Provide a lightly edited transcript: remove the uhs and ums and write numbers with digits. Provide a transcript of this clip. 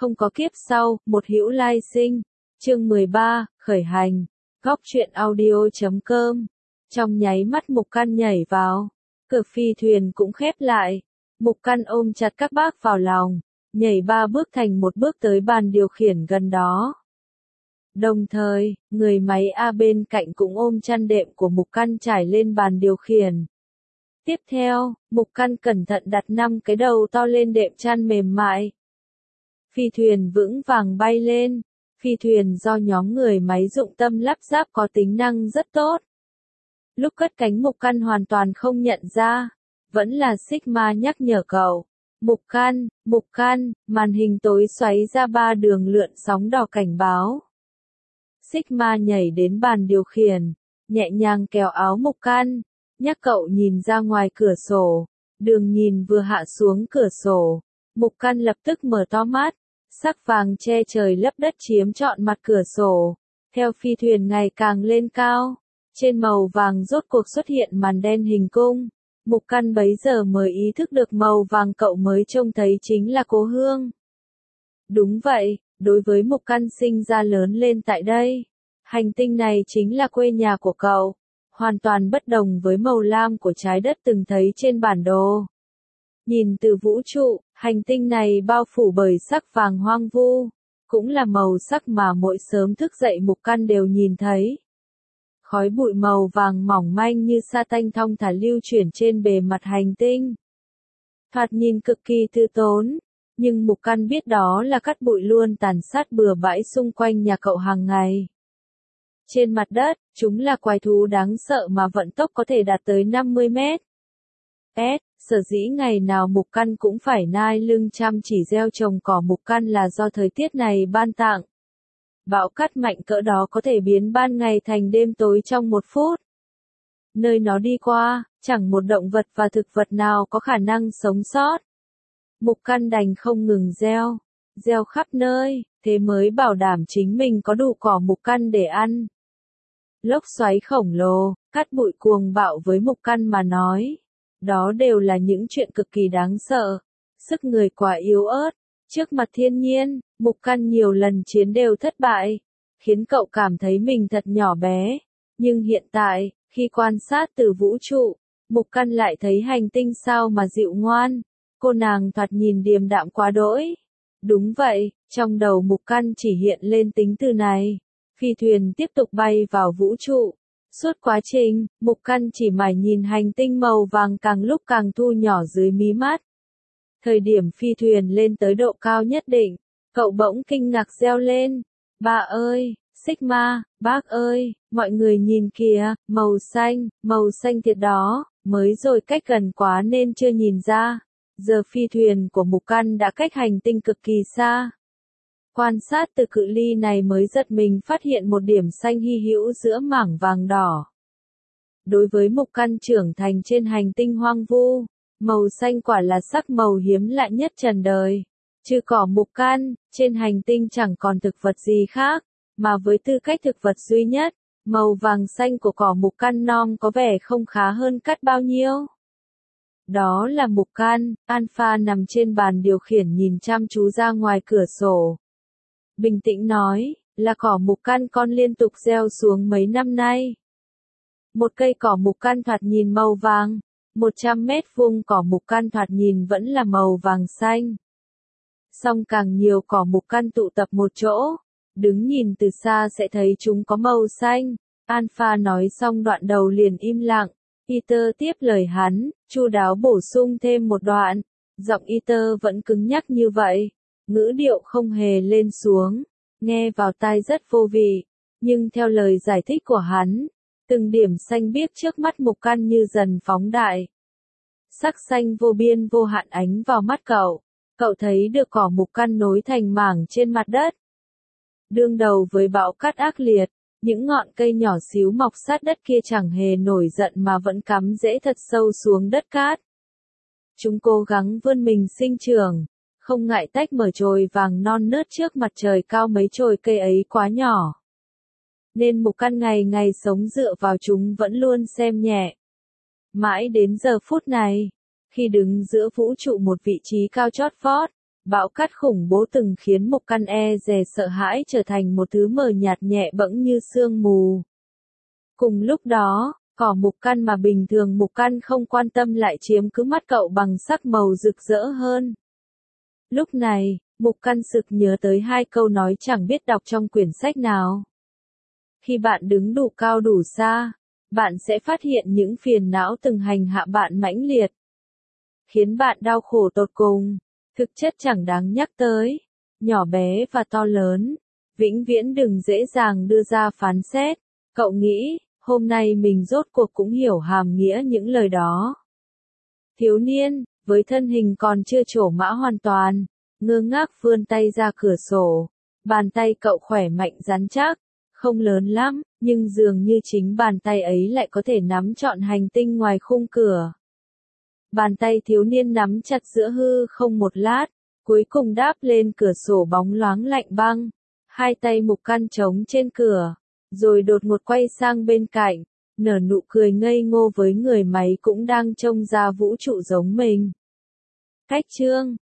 không có kiếp sau, một hữu lai sinh. Chương 13, khởi hành. Góc truyện audio.com. Trong nháy mắt Mục Căn nhảy vào, cửa phi thuyền cũng khép lại. Mục Căn ôm chặt các bác vào lòng, nhảy 3 bước thành một bước tới bàn điều khiển gần đó. Đồng thời, người máy A bên cạnh cũng ôm chăn đệm của Mục Căn trải lên bàn điều khiển. Tiếp theo, Mục Căn cẩn thận đặt 5 cái đầu to lên đệm chăn mềm mại. Phi thuyền vững vàng bay lên. Phi thuyền do nhóm người máy dụng tâm lắp ráp có tính năng rất tốt. Lúc cất cánh Mục Căn hoàn toàn không nhận ra, vẫn là Sigma nhắc nhở cậu. Mục Căn, màn hình tối xoáy ra 3 đường lượn sóng đỏ cảnh báo. Sigma nhảy đến bàn điều khiển, nhẹ nhàng kéo áo Mục Căn, nhắc cậu nhìn ra ngoài cửa sổ. Đường nhìn vừa hạ xuống cửa sổ, Mục Căn lập tức mở to mắt, sắc vàng che trời lấp đất chiếm trọn mặt cửa sổ. Theo phi thuyền ngày càng lên cao, trên màu vàng rốt cuộc xuất hiện màn đen hình cung. Mục Căn bấy giờ mới ý thức được màu vàng cậu mới trông thấy chính là cố hương. Đúng vậy, đối với Mục Căn sinh ra lớn lên tại đây, hành tinh này chính là quê nhà của cậu, hoàn toàn bất đồng với màu lam của trái đất từng thấy trên bản đồ. Nhìn từ vũ trụ, hành tinh này bao phủ bởi sắc vàng hoang vu, cũng là màu sắc mà mỗi sớm thức dậy Mục Căn đều nhìn thấy. Khói bụi màu vàng mỏng manh như sa tanh thong thả lưu chuyển trên bề mặt hành tinh. Thoạt nhìn cực kỳ tư tốn, nhưng Mục Căn biết đó là cát bụi luôn tàn sát bừa bãi xung quanh nhà cậu hàng ngày. Trên mặt đất, chúng là quái thú đáng sợ mà vận tốc có thể đạt tới 50 mét. Sở dĩ ngày nào Mục Căn cũng phải nai lưng chăm chỉ gieo trồng cỏ Mục Căn là do thời tiết này ban tặng. Bão cát mạnh cỡ đó có thể biến ban ngày thành đêm tối trong 1 phút. Nơi nó đi qua, chẳng một động vật và thực vật nào có khả năng sống sót. Mục Căn đành không ngừng gieo khắp nơi, thế mới bảo đảm chính mình có đủ cỏ Mục Căn để ăn. Lốc xoáy khổng lồ, cát bụi cuồng bạo với Mục Căn mà nói. Đó đều là những chuyện cực kỳ đáng sợ. Sức người quá yếu ớt. Trước mặt thiên nhiên, Mục Căn nhiều lần chiến đều thất bại, khiến cậu cảm thấy mình thật nhỏ bé. Nhưng hiện tại, khi quan sát từ vũ trụ, Mục Căn lại thấy hành tinh sao mà dịu ngoan. Cô nàng thoạt nhìn điềm đạm quá đỗi. Đúng vậy, trong đầu Mục Căn chỉ hiện lên tính từ này. Phi thuyền tiếp tục bay vào vũ trụ. Suốt quá trình, Mục Căn chỉ mải nhìn hành tinh màu vàng càng lúc càng thu nhỏ dưới mí mắt. Thời điểm phi thuyền lên tới độ cao nhất định, cậu bỗng kinh ngạc reo lên. Ba ơi, Sigma, bác ơi, mọi người nhìn kìa, màu xanh thiệt đó, mới rồi cách gần quá nên chưa nhìn ra. Giờ phi thuyền của Mục Căn đã cách hành tinh cực kỳ xa. Quan sát từ cự ly này mới giật mình phát hiện một điểm xanh hy hữu giữa mảng vàng đỏ. Đối với Mục Căn trưởng thành trên hành tinh hoang vu, màu xanh quả là sắc màu hiếm lạ nhất trần đời. Trừ cỏ Mục Căn, trên hành tinh chẳng còn thực vật gì khác, mà với tư cách thực vật duy nhất, màu vàng xanh của cỏ Mục Căn non có vẻ không khá hơn cát bao nhiêu. Đó là Mục Căn. Alpha nằm trên bàn điều khiển nhìn chăm chú ra ngoài cửa sổ. Bình tĩnh nói, là cỏ Mục Căn con liên tục gieo xuống mấy năm nay. Một cây cỏ Mục Căn thoạt nhìn màu vàng, 100 mét vuông cỏ Mục Căn thoạt nhìn vẫn là màu vàng xanh. Song càng nhiều cỏ Mục Căn tụ tập một chỗ, đứng nhìn từ xa sẽ thấy chúng có màu xanh. Alpha nói xong đoạn đầu liền im lặng. Peter tiếp lời hắn, chu đáo bổ sung thêm một đoạn. Giọng Peter vẫn cứng nhắc như vậy, ngữ điệu không hề lên xuống, nghe vào tai rất vô vị. Nhưng theo lời giải thích của hắn, từng điểm xanh biếc trước mắt Mục Căn như dần phóng đại. Sắc xanh vô biên vô hạn ánh vào mắt cậu. Cậu thấy được cỏ Mục Căn nối thành mảng trên mặt đất. Đương đầu với bão cát ác liệt, những ngọn cây nhỏ xíu mọc sát đất kia chẳng hề nổi giận mà vẫn cắm rễ thật sâu xuống đất cát. Chúng cố gắng vươn mình sinh trưởng, không ngại tách mở chồi vàng non nớt trước mặt trời cao mấy chồi cây ấy quá nhỏ. Nên Mục Căn ngày ngày sống dựa vào chúng vẫn luôn xem nhẹ. Mãi đến giờ phút này, khi đứng giữa vũ trụ một vị trí cao chót vót, Bão cát khủng bố từng khiến Mục Căn e dè sợ hãi trở thành một thứ mờ nhạt nhẹ bẫng như sương mù. Cùng lúc đó, cỏ Mục Căn mà bình thường Mục Căn không quan tâm lại chiếm cứ mắt cậu bằng sắc màu rực rỡ hơn. Lúc này, Mục Căn sực nhớ tới hai câu nói chẳng biết đọc trong quyển sách nào. Khi bạn đứng đủ cao đủ xa, bạn sẽ phát hiện những phiền não từng hành hạ bạn mãnh liệt, khiến bạn đau khổ tột cùng, thực chất chẳng đáng nhắc tới, nhỏ bé và to lớn, vĩnh viễn đừng dễ dàng đưa ra phán xét. Cậu nghĩ, hôm nay mình rốt cuộc cũng hiểu hàm nghĩa những lời đó. Thiếu niên, với thân hình còn chưa trổ mã hoàn toàn, ngơ ngác vươn tay ra cửa sổ, bàn tay cậu khỏe mạnh rắn chắc, không lớn lắm, nhưng dường như chính bàn tay ấy lại có thể nắm trọn hành tinh ngoài khung cửa. Bàn tay thiếu niên nắm chặt giữa hư không một lát, cuối cùng đáp lên cửa sổ bóng loáng lạnh băng. Hai tay Mục Căn trống trên cửa, rồi đột ngột quay sang bên cạnh, nở nụ cười ngây ngô với người máy cũng đang trông ra vũ trụ giống mình. Cách chương